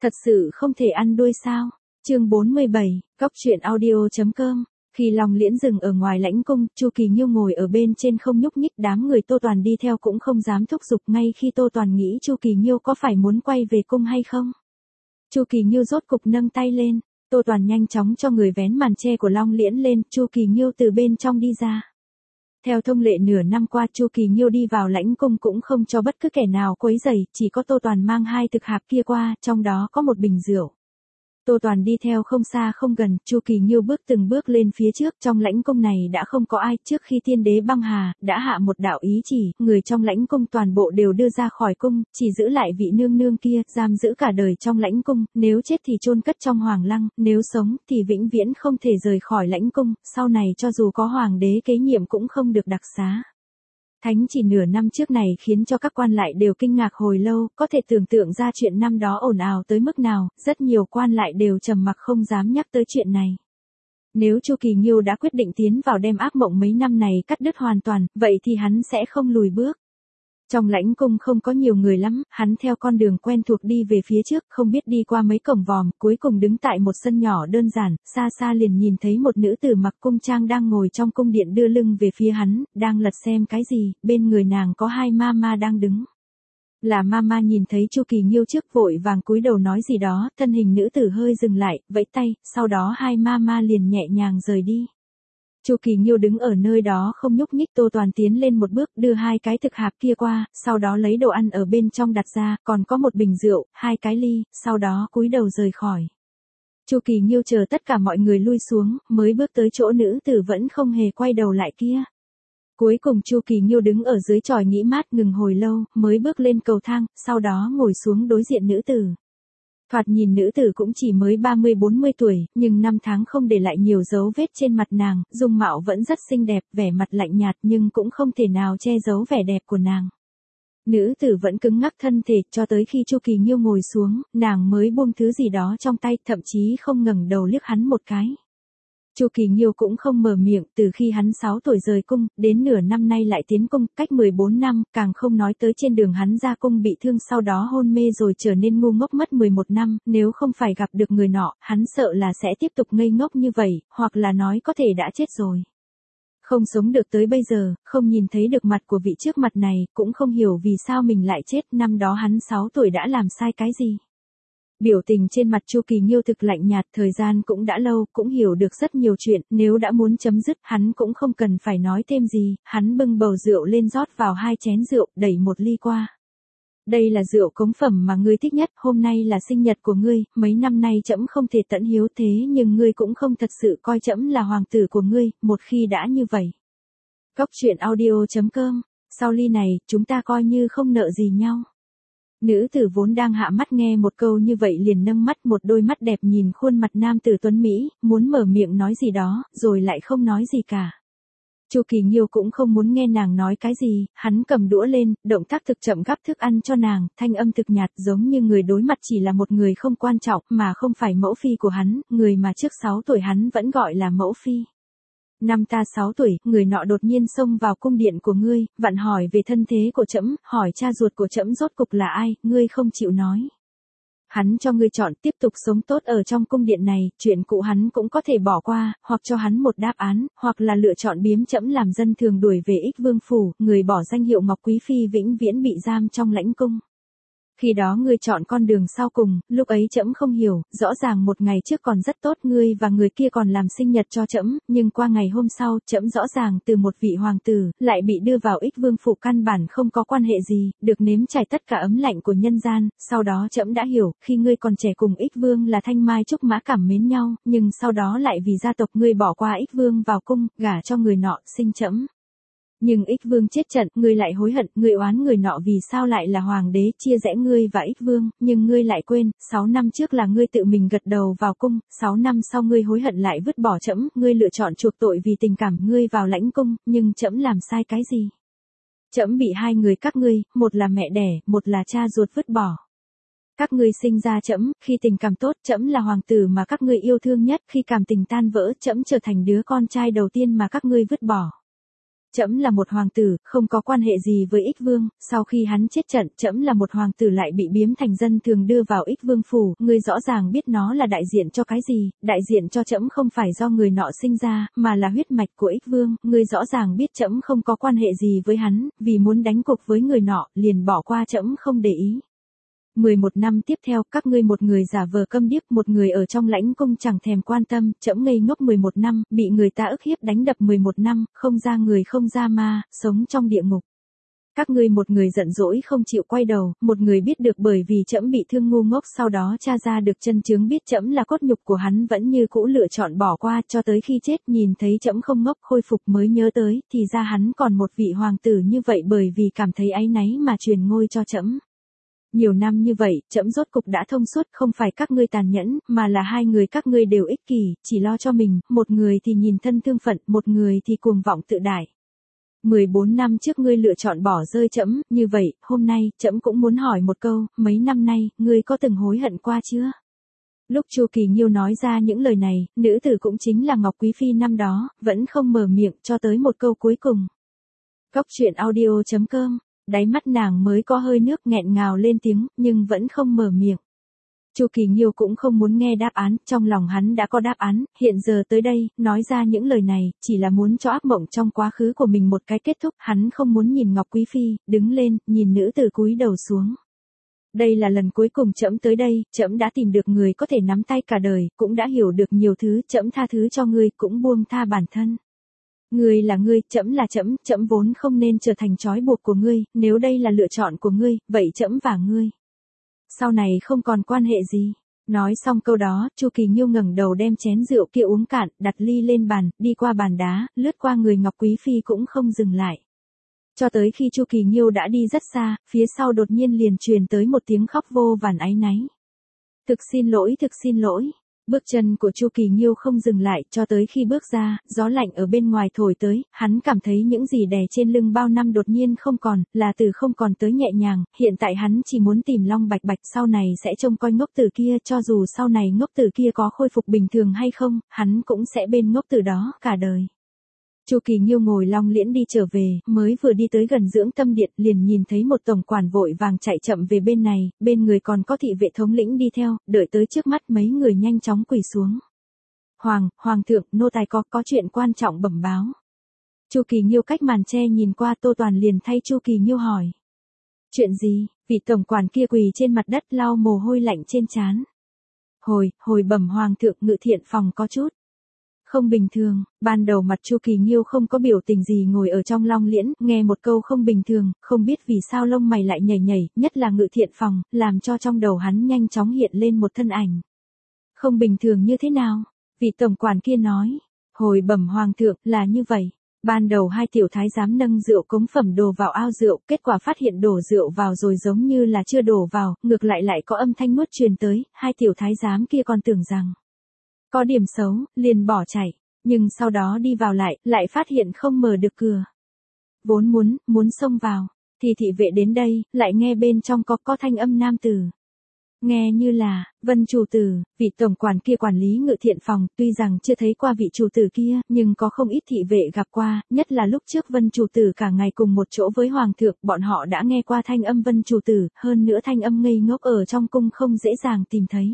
Thật sự không thể ăn đuôi sao? Chương 47, Cóc truyện audio.com. Khi Long Liễn dừng ở ngoài lãnh cung, Chu Kỳ Nghiêu ngồi ở bên trên không nhúc nhích, đám người Tô Toàn đi theo cũng không dám thúc giục, ngay khi Tô Toàn nghĩ Chu Kỳ Nghiêu có phải muốn quay về cung hay không. Chu Kỳ Nghiêu rốt cục nâng tay lên, Tô Toàn nhanh chóng cho người vén màn che của Long Liễn lên, Chu Kỳ Nghiêu từ bên trong đi ra. Theo thông lệ nửa năm qua, Chu Kỳ Nghiêu đi vào lãnh cung cũng không cho bất cứ kẻ nào quấy rầy, chỉ có Tô Toàn mang hai thực hạp kia qua, trong đó có một bình rượu. Tô Toàn đi theo không xa không gần, Chu Kỳ Nghiêu bước từng bước lên phía trước, trong lãnh cung này đã không có ai, trước khi tiên đế băng hà, đã hạ một đạo ý chỉ, người trong lãnh cung toàn bộ đều đưa ra khỏi cung, chỉ giữ lại vị nương nương kia, giam giữ cả đời trong lãnh cung, nếu chết thì chôn cất trong hoàng lăng, nếu sống thì vĩnh viễn không thể rời khỏi lãnh cung, sau này cho dù có hoàng đế kế nhiệm cũng không được đặc xá. Thánh chỉ nửa năm trước này khiến cho các quan lại đều kinh ngạc hồi lâu, có thể tưởng tượng ra chuyện năm đó ồn ào tới mức nào, rất nhiều quan lại đều trầm mặc không dám nhắc tới chuyện này. Nếu Chu Kỳ Nghiêu đã quyết định tiến vào đem ác mộng mấy năm này cắt đứt hoàn toàn, vậy thì hắn sẽ không lùi bước. Trong lãnh cung không có nhiều người lắm, hắn theo con đường quen thuộc đi về phía trước, không biết đi qua mấy cổng vòm, cuối cùng đứng tại một sân nhỏ đơn giản, xa xa liền nhìn thấy một nữ tử mặc cung trang đang ngồi trong cung điện đưa lưng về phía hắn, đang lật xem cái gì, bên người nàng có hai ma đang đứng. Là ma nhìn thấy Chu Kỳ Nghiêu trước vội vàng cúi đầu nói gì đó, thân hình nữ tử hơi dừng lại, vẫy tay, sau đó hai ma liền nhẹ nhàng rời đi. Chu Kỳ Nghiêu đứng ở nơi đó không nhúc nhích, Tô Toàn tiến lên một bước đưa hai cái thực hạp kia qua, sau đó lấy đồ ăn ở bên trong đặt ra, còn có một bình rượu, hai cái ly, sau đó cúi đầu rời khỏi. Chu Kỳ Nghiêu chờ tất cả mọi người lui xuống, mới bước tới chỗ nữ tử vẫn không hề quay đầu lại kia. Cuối cùng Chu Kỳ Nghiêu đứng ở dưới chòi nghỉ mát ngừng hồi lâu, mới bước lên cầu thang, sau đó ngồi xuống đối diện nữ tử. Thoạt nhìn nữ tử cũng chỉ mới 30-40 tuổi, nhưng năm tháng không để lại nhiều dấu vết trên mặt nàng, dung mạo vẫn rất xinh đẹp, vẻ mặt lạnh nhạt nhưng cũng không thể nào che giấu vẻ đẹp của nàng. Nữ tử vẫn cứng ngắc thân thể, cho tới khi Chu Kỳ Nghiêu ngồi xuống, nàng mới buông thứ gì đó trong tay, thậm chí không ngẩng đầu liếc hắn một cái. Chu Kỳ Nghiêu cũng không mở miệng, từ khi hắn 6 tuổi rời cung, đến nửa năm nay lại tiến cung, cách 14 năm, càng không nói tới trên đường hắn ra cung bị thương sau đó hôn mê rồi trở nên ngu ngốc mất 11 năm, nếu không phải gặp được người nọ, hắn sợ là sẽ tiếp tục ngây ngốc như vậy, hoặc là nói có thể đã chết rồi. Không sống được tới bây giờ, không nhìn thấy được mặt của vị trước mặt này, cũng không hiểu vì sao mình lại chết, năm đó hắn 6 tuổi đã làm sai cái gì. Biểu tình trên mặt Chu Kỳ Nghiêu thực lạnh nhạt, thời gian cũng đã lâu, cũng hiểu được rất nhiều chuyện, nếu đã muốn chấm dứt, hắn cũng không cần phải nói thêm gì, hắn bưng bầu rượu lên rót vào hai chén rượu, đẩy một ly qua. Đây là rượu cống phẩm mà ngươi thích nhất, hôm nay là sinh nhật của ngươi, mấy năm nay trẫm không thể tận hiếu thế nhưng ngươi cũng không thật sự coi trẫm là hoàng tử của ngươi, một khi đã như vậy. Cóc truyện audio.com, sau ly này, chúng ta coi như không nợ gì nhau. Nữ tử vốn đang hạ mắt nghe một câu như vậy liền nâng mắt, một đôi mắt đẹp nhìn khuôn mặt nam tử tuấn Mỹ, muốn mở miệng nói gì đó, rồi lại không nói gì cả. Chu Kỳ Nghiêu cũng không muốn nghe nàng nói cái gì, hắn cầm đũa lên, động tác thực chậm gắp thức ăn cho nàng, thanh âm thực nhạt giống như người đối mặt chỉ là một người không quan trọng mà không phải mẫu phi của hắn, người mà trước 6 tuổi hắn vẫn gọi là mẫu phi. Năm ta 6 tuổi, người nọ đột nhiên xông vào cung điện của ngươi, vặn hỏi về thân thế của trẫm, hỏi cha ruột của trẫm rốt cục là ai, ngươi không chịu nói. Hắn cho ngươi chọn tiếp tục sống tốt ở trong cung điện này, chuyện cũ hắn cũng có thể bỏ qua, hoặc cho hắn một đáp án, hoặc là lựa chọn biếm trẫm làm dân thường đuổi về Ích Vương phủ, người bỏ danh hiệu Ngọc Quý Phi vĩnh viễn bị giam trong lãnh cung. Khi đó ngươi chọn con đường sau cùng, lúc ấy trẫm không hiểu, rõ ràng một ngày trước còn rất tốt, ngươi và người kia còn làm sinh nhật cho trẫm, nhưng qua ngày hôm sau, trẫm rõ ràng từ một vị hoàng tử, lại bị đưa vào Ích Vương phủ căn bản không có quan hệ gì, được nếm trải tất cả ấm lạnh của nhân gian, sau đó trẫm đã hiểu, khi ngươi còn trẻ cùng Ích Vương là Thanh Mai Trúc Mã cảm mến nhau, nhưng sau đó lại vì gia tộc ngươi bỏ qua Ích Vương vào cung, gả cho người nọ, sinh trẫm. Nhưng Ích Vương chết trận, ngươi lại hối hận, ngươi oán người nọ vì sao lại là hoàng đế, chia rẽ ngươi và Ích Vương, nhưng ngươi lại quên, 6 năm trước là ngươi tự mình gật đầu vào cung, 6 năm sau ngươi hối hận lại vứt bỏ trẫm, ngươi lựa chọn chuộc tội vì tình cảm, ngươi vào lãnh cung, nhưng trẫm làm sai cái gì? Trẫm bị hai người các ngươi, một là mẹ đẻ, một là cha ruột vứt bỏ. Các ngươi sinh ra trẫm, khi tình cảm tốt, trẫm là hoàng tử mà các ngươi yêu thương nhất, khi cảm tình tan vỡ, trẫm trở thành đứa con trai đầu tiên mà các ngươi vứt bỏ. Trẫm là một hoàng tử, không có quan hệ gì với Ích Vương, sau khi hắn chết trận, trẫm là một hoàng tử lại bị biếm thành dân thường đưa vào Ích Vương phủ, ngươi rõ ràng biết nó là đại diện cho cái gì, đại diện cho trẫm không phải do người nọ sinh ra, mà là huyết mạch của Ích Vương, ngươi rõ ràng biết trẫm không có quan hệ gì với hắn, vì muốn đánh cuộc với người nọ, liền bỏ qua trẫm không để ý. 11 năm tiếp theo, các ngươi một người giả vờ câm điếc, một người ở trong lãnh cung chẳng thèm quan tâm, trẫm ngây ngốc 11 năm, bị người ta ức hiếp đánh đập 11 năm, không ra người không ra ma, sống trong địa ngục. Các ngươi một người giận dỗi không chịu quay đầu, một người biết được bởi vì trẫm bị thương ngu ngốc, sau đó tra ra được chân chứng biết trẫm là cốt nhục của hắn, vẫn như cũ lựa chọn bỏ qua, cho tới khi chết nhìn thấy trẫm không ngốc khôi phục mới nhớ tới, thì ra hắn còn một vị hoàng tử như vậy, bởi vì cảm thấy áy náy mà truyền ngôi cho trẫm. Nhiều năm như vậy, trẫm rốt cục đã thông suốt, không phải các ngươi tàn nhẫn, mà là hai người các ngươi đều ích kỷ, chỉ lo cho mình, một người thì nhìn thân thương phận, một người thì cuồng vọng tự đại. 14 năm trước ngươi lựa chọn bỏ rơi trẫm, như vậy, hôm nay, trẫm cũng muốn hỏi một câu, mấy năm nay, ngươi có từng hối hận qua chưa? Lúc Chu Kỳ Nghiêu nói ra những lời này, nữ tử cũng chính là Ngọc Quý Phi năm đó, vẫn không mở miệng cho tới một câu cuối cùng. Cốc truyện audio.com, đáy mắt nàng mới có hơi nước, nghẹn ngào lên tiếng, nhưng vẫn không mở miệng. Chu Kỳ Nghiêu cũng không muốn nghe đáp án, trong lòng hắn đã có đáp án, hiện giờ tới đây, nói ra những lời này, chỉ là muốn cho ác mộng trong quá khứ của mình một cái kết thúc, hắn không muốn nhìn Ngọc Quý Phi, đứng lên, nhìn nữ tử cúi đầu xuống. Đây là lần cuối cùng trẫm tới đây, trẫm đã tìm được người có thể nắm tay cả đời, cũng đã hiểu được nhiều thứ, trẫm tha thứ cho ngươi, cũng buông tha bản thân. Ngươi là ngươi, trẫm là trẫm, trẫm vốn không nên trở thành trói buộc của ngươi, nếu đây là lựa chọn của ngươi, vậy trẫm và ngươi sau này không còn quan hệ gì. Nói xong câu đó, Chu Kỳ Nghiêu ngẩng đầu đem chén rượu kia uống cạn, đặt ly lên bàn, đi qua bàn đá, lướt qua người Ngọc Quý Phi cũng không dừng lại. Cho tới khi Chu Kỳ Nghiêu đã đi rất xa, phía sau đột nhiên liền truyền tới một tiếng khóc vô vàn áy náy. Thực xin lỗi, thực xin lỗi. Bước chân của Chu Kỳ Nghiêu không dừng lại, cho tới khi bước ra, gió lạnh ở bên ngoài thổi tới, hắn cảm thấy những gì đè trên lưng bao năm đột nhiên không còn, là từ không còn tới nhẹ nhàng, hiện tại hắn chỉ muốn tìm Long Bạch Bạch, sau này sẽ trông coi ngốc tử kia, cho dù sau này ngốc tử kia có khôi phục bình thường hay không, hắn cũng sẽ bên ngốc tử đó cả đời. Chu Kỳ Nghiêu ngồi Long Liễn đi trở về, mới vừa đi tới gần Dưỡng Tâm Điện, liền nhìn thấy một tổng quản vội vàng chạy chậm về bên này, bên người còn có thị vệ thống lĩnh đi theo, đợi tới trước mắt mấy người nhanh chóng quỳ xuống. Hoàng thượng, nô tài có chuyện quan trọng bẩm báo. Chu Kỳ Nghiêu cách màn che nhìn qua, Tô Toàn liền thay Chu Kỳ Nghiêu hỏi. Chuyện gì? Vị tổng quản kia quỳ trên mặt đất lau mồ hôi lạnh trên trán. Hồi bẩm hoàng thượng, Ngự Thiện phòng có chút không bình thường. Ban đầu mặt Chu Kỳ Nghiêu không có biểu tình gì, ngồi ở trong Long Liễn, nghe một câu không bình thường, không biết vì sao lông mày lại nhảy, nhất là Ngự Thiện phòng, làm cho trong đầu hắn nhanh chóng hiện lên một thân ảnh. Không bình thường như thế nào? Vị tổng quản kia nói. Hồi bẩm hoàng thượng, là như vậy. Ban đầu hai tiểu thái giám nâng rượu cống phẩm đổ vào ao rượu, kết quả phát hiện đổ rượu vào rồi giống như là chưa đổ vào, ngược lại có âm thanh nuốt truyền tới, hai tiểu thái giám kia còn tưởng rằng có điểm xấu, liền bỏ chạy, nhưng sau đó đi vào lại phát hiện không mở được cửa. Vốn muốn xông vào, thì thị vệ đến đây, lại nghe bên trong có thanh âm nam tử. Nghe như là, Vân chủ tử, vị tổng quản kia quản lý Ngự Thiện phòng, tuy rằng chưa thấy qua vị chủ tử kia, nhưng có không ít thị vệ gặp qua, nhất là lúc trước Vân chủ tử cả ngày cùng một chỗ với hoàng thượng, bọn họ đã nghe qua thanh âm Vân chủ tử, hơn nữa thanh âm ngây ngốc ở trong cung không dễ dàng tìm thấy.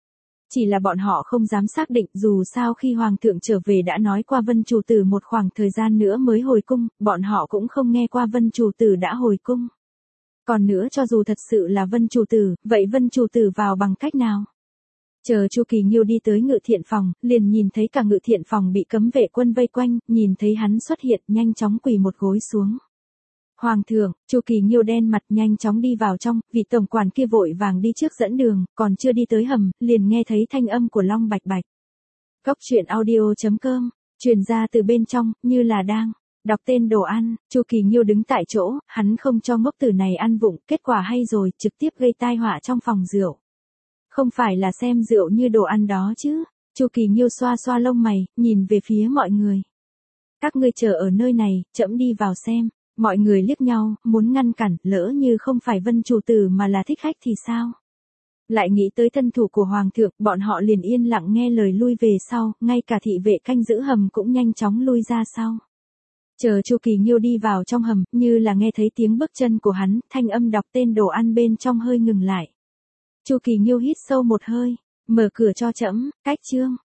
Chỉ là bọn họ không dám xác định, dù sao khi hoàng thượng trở về đã nói qua Vân chủ tử một khoảng thời gian nữa mới hồi cung, bọn họ cũng không nghe qua Vân chủ tử đã hồi cung. Còn nữa, cho dù thật sự là Vân chủ tử, vậy Vân chủ tử vào bằng cách nào? Chờ Chu Kỳ Nghiêu đi tới Ngự Thiện phòng, liền nhìn thấy cả Ngự Thiện phòng bị cấm vệ quân vây quanh, nhìn thấy hắn xuất hiện, nhanh chóng quỳ một gối xuống. Hoàng thượng, Chu Kỳ Nghiêu đen mặt nhanh chóng đi vào trong, vị tổng quản kia vội vàng đi trước dẫn đường, còn chưa đi tới hầm, liền nghe thấy thanh âm của Long Bạch Bạch. Cốc truyện audio.com, truyền ra từ bên trong, như là đang đọc tên đồ ăn. Chu Kỳ Nghiêu đứng tại chỗ, hắn không cho ngốc tử này ăn vụng, kết quả hay rồi, trực tiếp gây tai họa trong phòng rượu. Không phải là xem rượu như đồ ăn đó chứ? Chu Kỳ Nghiêu xoa xoa lông mày, nhìn về phía mọi người. Các ngươi chờ ở nơi này, trẫm đi vào xem. Mọi người liếc nhau, muốn ngăn cản, lỡ như không phải Vân chủ tử mà là thích khách thì sao? Lại nghĩ tới thân thủ của hoàng thượng, bọn họ liền yên lặng nghe lời lui về sau, ngay cả thị vệ canh giữ hầm cũng nhanh chóng lui ra sau. Chờ Chu Kỳ Nghiêu đi vào trong hầm, như là nghe thấy tiếng bước chân của hắn, thanh âm đọc tên đồ ăn bên trong hơi ngừng lại. Chu Kỳ Nghiêu hít sâu một hơi, mở cửa cho trẫm, cách trương.